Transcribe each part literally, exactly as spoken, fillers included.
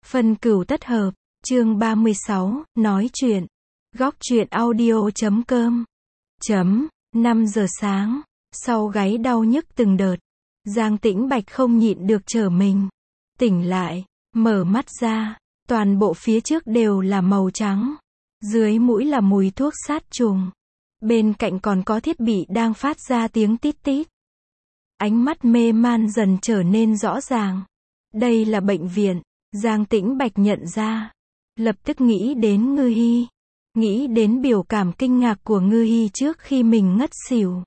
Phân cửu tất hợp, chương ba mươi sáu, nói chuyện. Góc truyện audio chấm com. Chấm, năm giờ sáng, sau gáy đau nhức từng đợt. Giang Tĩnh Bạch không nhịn được trở mình. Tỉnh lại, mở mắt ra, toàn bộ phía trước đều là màu trắng. Dưới mũi là mùi thuốc sát trùng. Bên cạnh còn có thiết bị đang phát ra tiếng tít tít. Ánh mắt mê man dần trở nên rõ ràng. Đây là bệnh viện. Giang Tĩnh Bạch nhận ra. Lập tức nghĩ đến Ngư Hi. Nghĩ đến biểu cảm kinh ngạc của Ngư Hi trước khi mình ngất xỉu.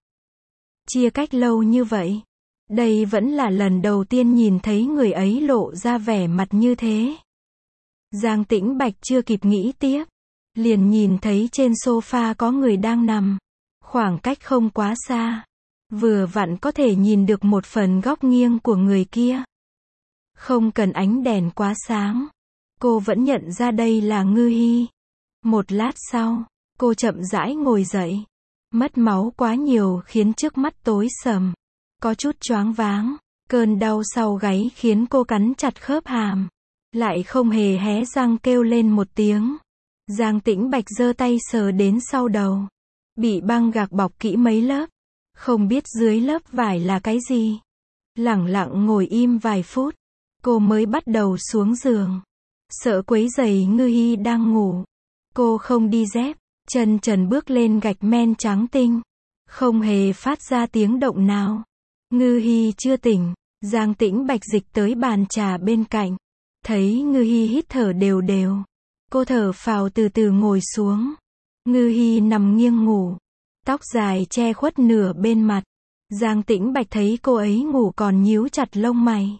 Chia cách lâu như vậy. Đây vẫn là lần đầu tiên nhìn thấy người ấy lộ ra vẻ mặt như thế. Giang Tĩnh Bạch chưa kịp nghĩ tiếp. Liền nhìn thấy trên sofa có người đang nằm. Khoảng cách không quá xa. Vừa vặn có thể nhìn được một phần góc nghiêng của người kia. Không cần ánh đèn quá sáng. Cô vẫn nhận ra đây là Ngư Hi. Một lát sau, cô chậm rãi ngồi dậy. Mất máu quá nhiều khiến trước mắt tối sầm. Có chút choáng váng. Cơn đau sau gáy khiến cô cắn chặt khớp hàm. Lại không hề hé răng kêu lên một tiếng. Giang Tĩnh Bạch giơ tay sờ đến sau đầu. Bị băng gạc bọc kỹ mấy lớp. Không biết dưới lớp vải là cái gì. Lẳng lặng ngồi im vài phút. Cô mới bắt đầu xuống giường. Sợ quấy rầy Ngư Hi đang ngủ. Cô không đi dép. Chân trần bước lên gạch men trắng tinh. Không hề phát ra tiếng động nào. Ngư Hi chưa tỉnh. Giang Tĩnh Bạch dịch tới bàn trà bên cạnh. Thấy Ngư Hi hít thở đều đều. Cô thở phào từ từ ngồi xuống. Ngư Hi nằm nghiêng ngủ. Tóc dài che khuất nửa bên mặt. Giang Tĩnh Bạch thấy cô ấy ngủ còn nhíu chặt lông mày.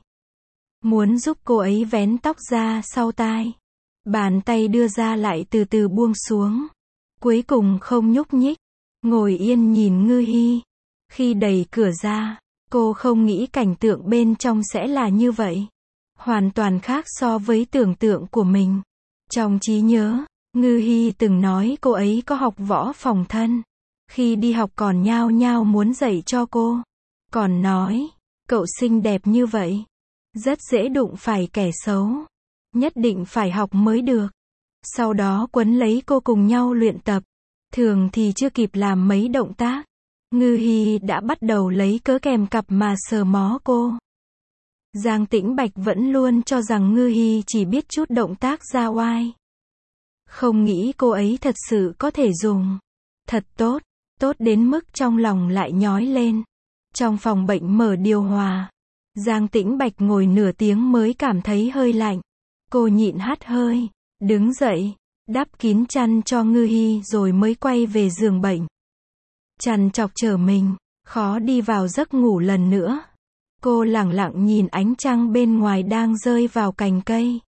Muốn giúp cô ấy vén tóc ra sau tai. Bàn tay đưa ra lại từ từ buông xuống. Cuối cùng không nhúc nhích. Ngồi yên nhìn Ngư Hi. Khi đẩy cửa ra, cô không nghĩ cảnh tượng bên trong sẽ là như vậy. Hoàn toàn khác so với tưởng tượng của mình. Trong trí nhớ, Ngư Hi từng nói cô ấy có học võ phòng thân. Khi đi học còn nhao nhao muốn dạy cho cô. Còn nói, cậu xinh đẹp như vậy. Rất dễ đụng phải kẻ xấu. Nhất định phải học mới được. Sau đó quấn lấy cô cùng nhau luyện tập. Thường thì chưa kịp làm mấy động tác. Ngư Hi đã bắt đầu lấy cớ kèm cặp mà sờ mó cô. Giang Tĩnh Bạch vẫn luôn cho rằng Ngư Hi chỉ biết chút động tác ra oai. Không nghĩ cô ấy thật sự có thể dùng. Thật tốt, tốt đến mức trong lòng lại nhói lên. Trong phòng bệnh mở điều hòa. Giang Tĩnh Bạch ngồi nửa tiếng mới cảm thấy hơi lạnh. Cô nhịn hắt hơi, đứng dậy, đắp kín chăn cho Ngư Hi rồi mới quay về giường bệnh. Chăn chọc trở mình, khó đi vào giấc ngủ lần nữa. Cô lẳng lặng nhìn ánh trăng bên ngoài đang rơi vào cành cây.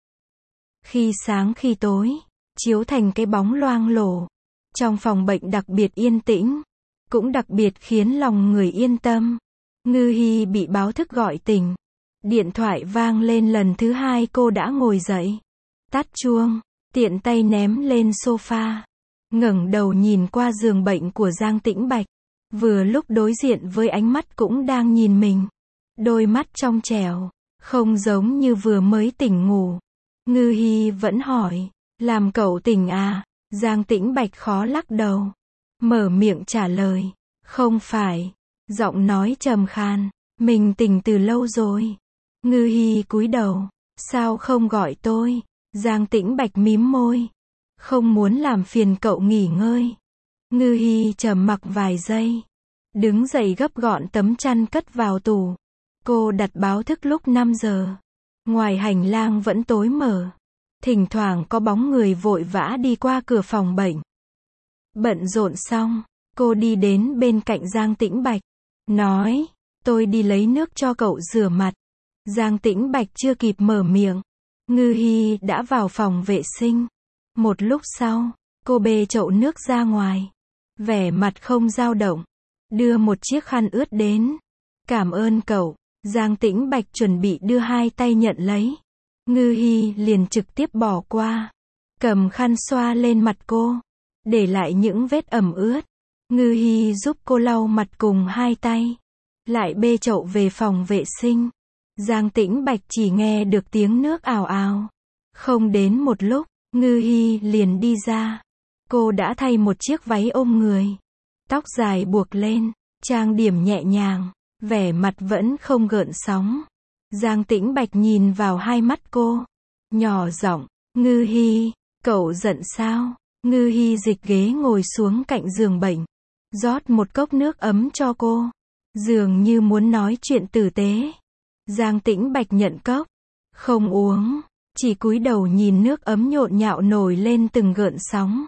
Khi sáng khi tối, chiếu thành cái bóng loang lổ. Trong phòng bệnh đặc biệt yên tĩnh, cũng đặc biệt khiến lòng người yên tâm. Ngư Hi bị báo thức gọi tỉnh. Điện thoại vang lên lần thứ hai cô đã ngồi dậy. Tắt chuông, tiện tay ném lên sofa. Ngẩng đầu nhìn qua giường bệnh của Giang Tĩnh Bạch. Vừa lúc đối diện với ánh mắt cũng đang nhìn mình. Đôi mắt trong trẻo, không giống như vừa mới tỉnh ngủ. Ngư Hi vẫn hỏi, làm cậu tỉnh à? Giang Tĩnh Bạch khó lắc đầu. Mở miệng trả lời, không phải. Giọng nói trầm khan, mình tỉnh từ lâu rồi. Ngư Hi cúi đầu, sao không gọi tôi? Giang Tĩnh Bạch mím môi, không muốn làm phiền cậu nghỉ ngơi. Ngư Hi trầm mặc vài giây, đứng dậy gấp gọn tấm chăn cất vào tủ. Cô đặt báo thức lúc năm giờ. Ngoài hành lang vẫn tối mờ. Thỉnh thoảng có bóng người vội vã đi qua cửa phòng bệnh. Bận rộn xong, cô đi đến bên cạnh Giang Tĩnh Bạch. Nói, tôi đi lấy nước cho cậu rửa mặt. Giang Tĩnh Bạch chưa kịp mở miệng. Ngư Hi đã vào phòng vệ sinh. Một lúc sau, cô bê chậu nước ra ngoài. Vẻ mặt không dao động. Đưa một chiếc khăn ướt đến. Cảm ơn cậu. Giang Tĩnh Bạch chuẩn bị đưa hai tay nhận lấy. Ngư Hi liền trực tiếp bỏ qua. Cầm khăn xoa lên mặt cô. Để lại những vết ẩm ướt. Ngư Hi giúp cô lau mặt cùng hai tay. Lại bê chậu về phòng vệ sinh. Giang Tĩnh Bạch chỉ nghe được tiếng nước ào ào. Không đến một lúc, Ngư Hi liền đi ra. Cô đã thay một chiếc váy ôm người. Tóc dài buộc lên, trang điểm nhẹ nhàng, vẻ mặt vẫn không gợn sóng. Giang Tĩnh Bạch nhìn vào hai mắt cô. Nhỏ giọng, Ngư Hi, cậu giận sao? Ngư Hi dịch ghế ngồi xuống cạnh giường bệnh. Rót một cốc nước ấm cho cô. Dường như muốn nói chuyện tử tế. Giang Tĩnh Bạch nhận cốc. Không uống. Chỉ cúi đầu nhìn nước ấm nhộn nhạo nổi lên từng gợn sóng.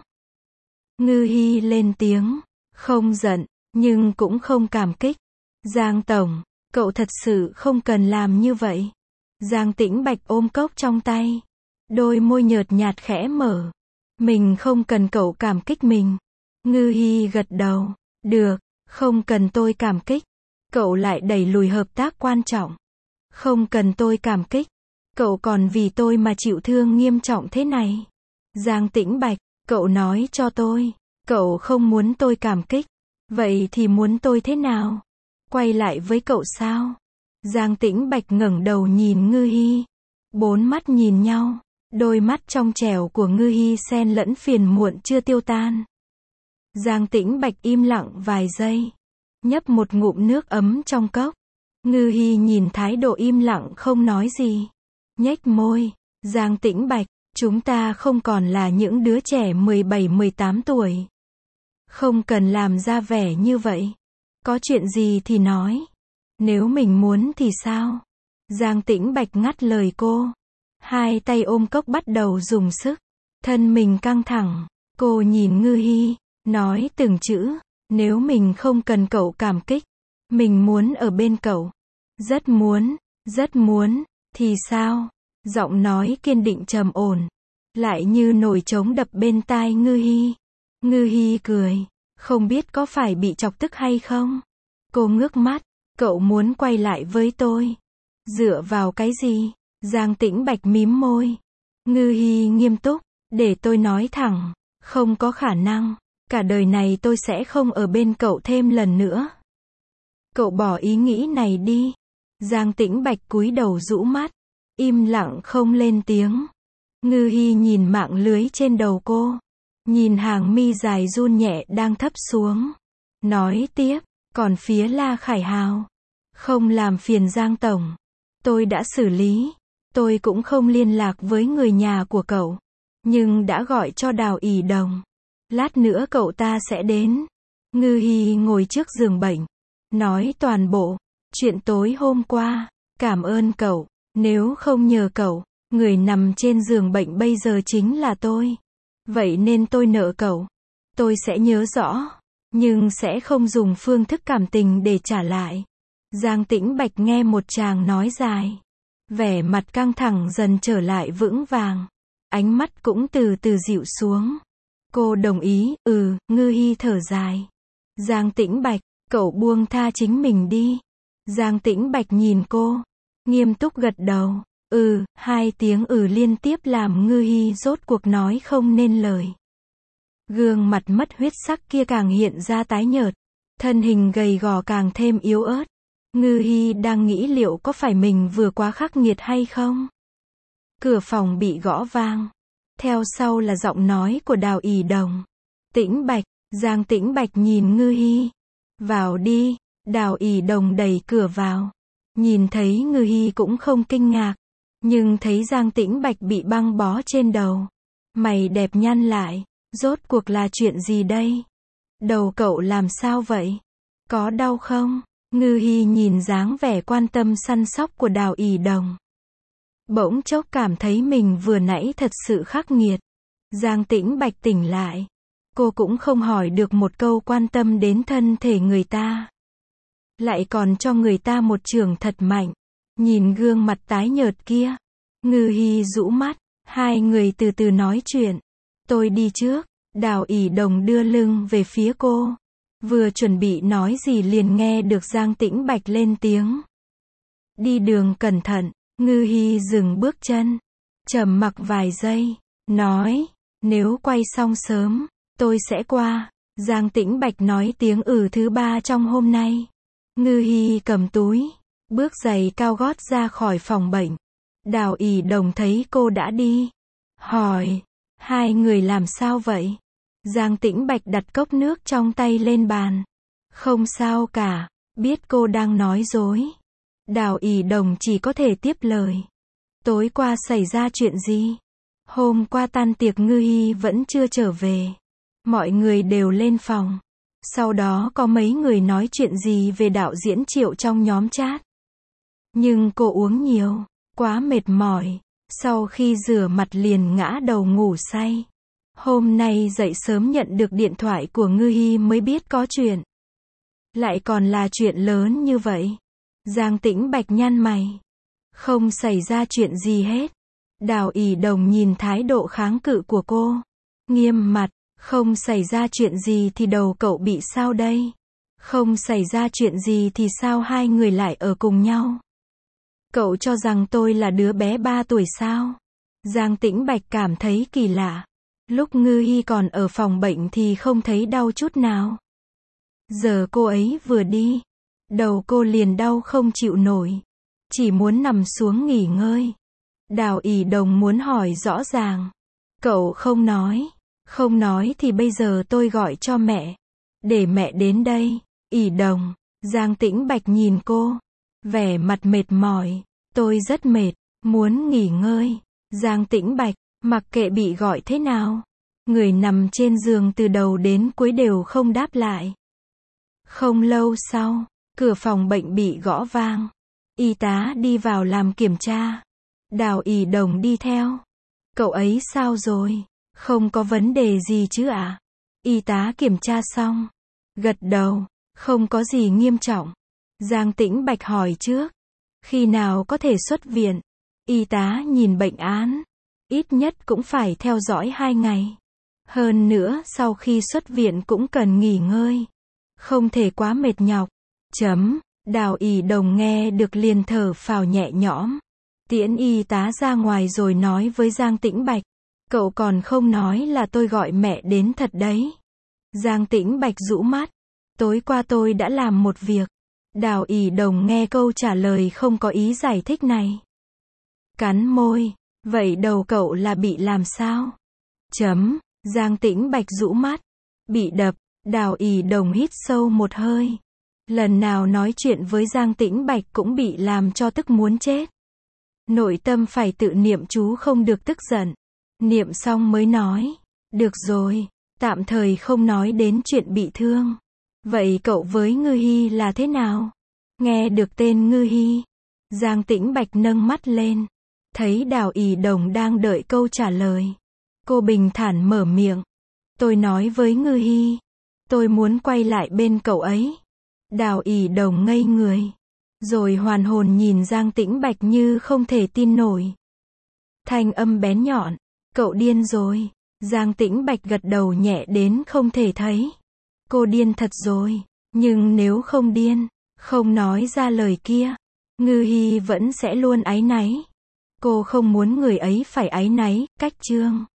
Ngư Hi lên tiếng. Không giận, nhưng cũng không cảm kích. Giang Tổng, cậu thật sự không cần làm như vậy. Giang Tĩnh Bạch ôm cốc trong tay. Đôi môi nhợt nhạt khẽ mở. Mình không cần cậu cảm kích mình. Ngư Hi gật đầu. Được, không cần tôi cảm kích. Cậu lại đẩy lùi hợp tác quan trọng. Không cần tôi cảm kích. Cậu còn vì tôi mà chịu thương nghiêm trọng thế này. Giang Tĩnh Bạch, cậu nói cho tôi. Cậu không muốn tôi cảm kích. Vậy thì muốn tôi thế nào? Quay lại với cậu sao? Giang Tĩnh Bạch ngẩng đầu nhìn Ngư Hi. Bốn mắt nhìn nhau. Đôi mắt trong trẻo của Ngư Hi xen lẫn phiền muộn chưa tiêu tan. Giang Tĩnh Bạch im lặng vài giây. Nhấp một ngụm nước ấm trong cốc. Ngư Hi nhìn thái độ im lặng không nói gì. Nhếch môi. Giang Tĩnh Bạch, chúng ta không còn là những đứa trẻ mười bảy mười tám tuổi. Không cần làm ra vẻ như vậy. Có chuyện gì thì nói. Nếu mình muốn thì sao? Giang Tĩnh Bạch ngắt lời cô. Hai tay ôm cốc bắt đầu dùng sức. Thân mình căng thẳng. Cô nhìn Ngư Hi, nói từng chữ. Nếu mình không cần cậu cảm kích. Mình muốn ở bên cậu. Rất muốn, rất muốn. Thì sao? Giọng nói kiên định trầm ổn. Lại như nổi trống đập bên tai Ngư Hi. Ngư Hi cười. Không biết có phải bị chọc tức hay không? Cô ngước mắt. Cậu muốn quay lại với tôi. Dựa vào cái gì? Giang Tĩnh Bạch mím môi. Ngư Hi nghiêm túc. Để tôi nói thẳng. Không có khả năng. Cả đời này tôi sẽ không ở bên cậu thêm lần nữa. Cậu bỏ ý nghĩ này đi. Giang Tĩnh Bạch cúi đầu rũ mắt. Im lặng không lên tiếng. Ngư Hi nhìn mạng lưới trên đầu cô. Nhìn hàng mi dài run nhẹ đang thấp xuống. Nói tiếp. Còn phía La Khải Hào. Không làm phiền Giang Tổng. Tôi đã xử lý. Tôi cũng không liên lạc với người nhà của cậu. Nhưng đã gọi cho Đào ỷ Đồng. Lát nữa cậu ta sẽ đến. Ngư Hi ngồi trước giường bệnh. Nói toàn bộ. Chuyện tối hôm qua. Cảm ơn cậu. Nếu không nhờ cậu, người nằm trên giường bệnh bây giờ chính là tôi. Vậy nên tôi nợ cậu. Tôi sẽ nhớ rõ. Nhưng sẽ không dùng phương thức cảm tình để trả lại. Giang Tĩnh Bạch nghe một chàng nói dài. Vẻ mặt căng thẳng dần trở lại vững vàng. Ánh mắt cũng từ từ dịu xuống. Cô đồng ý, ừ, Ngư Hi thở dài. Giang Tĩnh Bạch, cậu buông tha chính mình đi. Giang Tĩnh Bạch nhìn cô. Nghiêm túc gật đầu. Ừ, hai tiếng ừ liên tiếp làm Ngư Hi rốt cuộc nói không nên lời. Gương mặt mất huyết sắc kia càng hiện ra tái nhợt. Thân hình gầy gò càng thêm yếu ớt. Ngư Hi đang nghĩ liệu có phải mình vừa quá khắc nghiệt hay không? Cửa phòng bị gõ vang. Theo sau là giọng nói của Đào ỷ Đồng. Tĩnh Bạch, Giang Tĩnh Bạch nhìn Ngư Hi. Vào đi. Đào ỷ Đồng đẩy cửa vào. Nhìn thấy Ngư Hi cũng không kinh ngạc. Nhưng thấy Giang Tĩnh Bạch bị băng bó trên đầu. Mày đẹp nhăn lại. Rốt cuộc là chuyện gì đây? Đầu cậu làm sao vậy? Có đau không? Ngư Hi nhìn dáng vẻ quan tâm săn sóc của Đào ỷ Đồng. Bỗng chốc cảm thấy mình vừa nãy thật sự khắc nghiệt. Giang Tĩnh Bạch tỉnh lại. Cô cũng không hỏi được một câu quan tâm đến thân thể người ta. Lại còn cho người ta một chưởng thật mạnh. Nhìn gương mặt tái nhợt kia. Ngư Hi rũ mắt. Hai người từ từ nói chuyện. Tôi đi trước. Đào ỷ Đồng đưa lưng về phía cô. Vừa chuẩn bị nói gì liền nghe được Giang Tĩnh Bạch lên tiếng. Đi đường cẩn thận. Ngư Hi dừng bước chân. Trầm mặc vài giây. Nói. Nếu quay xong sớm. Tôi sẽ qua. Giang Tĩnh Bạch nói tiếng ừ thứ ba trong hôm nay. Ngư Hi cầm túi. Bước giày cao gót ra khỏi phòng bệnh. Đào ỷ Đồng thấy cô đã đi. hỏi, hai người làm sao vậy? Giang Tĩnh Bạch đặt cốc nước trong tay lên bàn. Không sao cả, biết cô đang nói dối. Đào ỷ đồng chỉ có thể tiếp lời. Tối qua xảy ra chuyện gì? Hôm qua tan tiệc Ngư Hi vẫn chưa trở về. Mọi người đều lên phòng. Sau đó có mấy người nói chuyện gì về đạo diễn Triệu trong nhóm chat. Nhưng cô uống nhiều, quá mệt mỏi. Sau khi rửa mặt liền ngã đầu ngủ say. Hôm nay dậy sớm nhận được điện thoại của Ngư Hi mới biết có chuyện. Lại còn là chuyện lớn như vậy. Giang Tĩnh Bạch nhăn mày. Không xảy ra chuyện gì hết. Đào ỷ đồng nhìn thái độ kháng cự của cô. Nghiêm mặt, không xảy ra chuyện gì thì đầu cậu bị sao đây? Không xảy ra chuyện gì thì sao hai người lại ở cùng nhau? Cậu cho rằng tôi là đứa bé ba tuổi sao? Giang Tĩnh Bạch cảm thấy kỳ lạ. Lúc Ngư Hi còn ở phòng bệnh thì không thấy đau chút nào. Giờ cô ấy vừa đi, đầu cô liền đau không chịu nổi. Chỉ muốn nằm xuống nghỉ ngơi. Đào ỷ đồng muốn hỏi rõ ràng. Cậu không nói. Không nói thì bây giờ tôi gọi cho mẹ. Để mẹ đến đây. ỷ đồng. Giang Tĩnh Bạch nhìn cô. Vẻ mặt mệt mỏi. Tôi rất mệt. Muốn nghỉ ngơi. Giang Tĩnh Bạch. Mặc kệ bị gọi thế nào. Người nằm trên giường từ đầu đến cuối đều không đáp lại. Không lâu sau, cửa phòng bệnh bị gõ vang. Y tá đi vào làm kiểm tra. Đào ỷ đồng đi theo. Cậu ấy sao rồi? Không có vấn đề gì chứ ạ? À? Y tá kiểm tra xong. Gật đầu. Không có gì nghiêm trọng. Giang Tĩnh Bạch hỏi trước. Khi nào có thể xuất viện? Y tá nhìn bệnh án. Ít nhất cũng phải theo dõi hai ngày. Hơn nữa sau khi xuất viện cũng cần nghỉ ngơi. Không thể quá mệt nhọc. Chấm. Đào ỷ đồng nghe được liền thở phào nhẹ nhõm. Tiễn y tá ra ngoài rồi nói với Giang Tĩnh Bạch. Cậu còn không nói là tôi gọi mẹ đến thật đấy. Giang Tĩnh Bạch rũ mắt. Tối qua tôi đã làm một việc. Đào ỷ đồng nghe câu trả lời không có ý giải thích này. Cắn môi. Vậy đầu cậu là bị làm sao? Chấm. Giang Tĩnh Bạch rũ mắt. Bị đập. Đào ỷ đồng hít sâu một hơi. Lần nào nói chuyện với Giang Tĩnh Bạch cũng bị làm cho tức muốn chết. Nội tâm phải tự niệm chú không được tức giận. Niệm xong mới nói. Được rồi, tạm thời không nói đến chuyện bị thương. Vậy cậu với Ngư Hi là thế nào? Nghe được tên Ngư Hi. Giang Tĩnh Bạch nâng mắt lên. Thấy Đào ỷ đồng đang đợi câu trả lời. Cô bình thản mở miệng. Tôi nói với Ngư Hi. Tôi muốn quay lại bên cậu ấy. Đào ỷ đồng ngây người. Rồi hoàn hồn nhìn Giang Tĩnh Bạch như không thể tin nổi. Thanh âm bén nhọn. Cậu điên rồi. Giang Tĩnh Bạch gật đầu nhẹ đến không thể thấy. Cô điên thật rồi. Nhưng nếu không điên, không nói ra lời kia, Ngư Hi vẫn sẽ luôn áy náy. Cô không muốn người ấy phải áy náy, cách chương.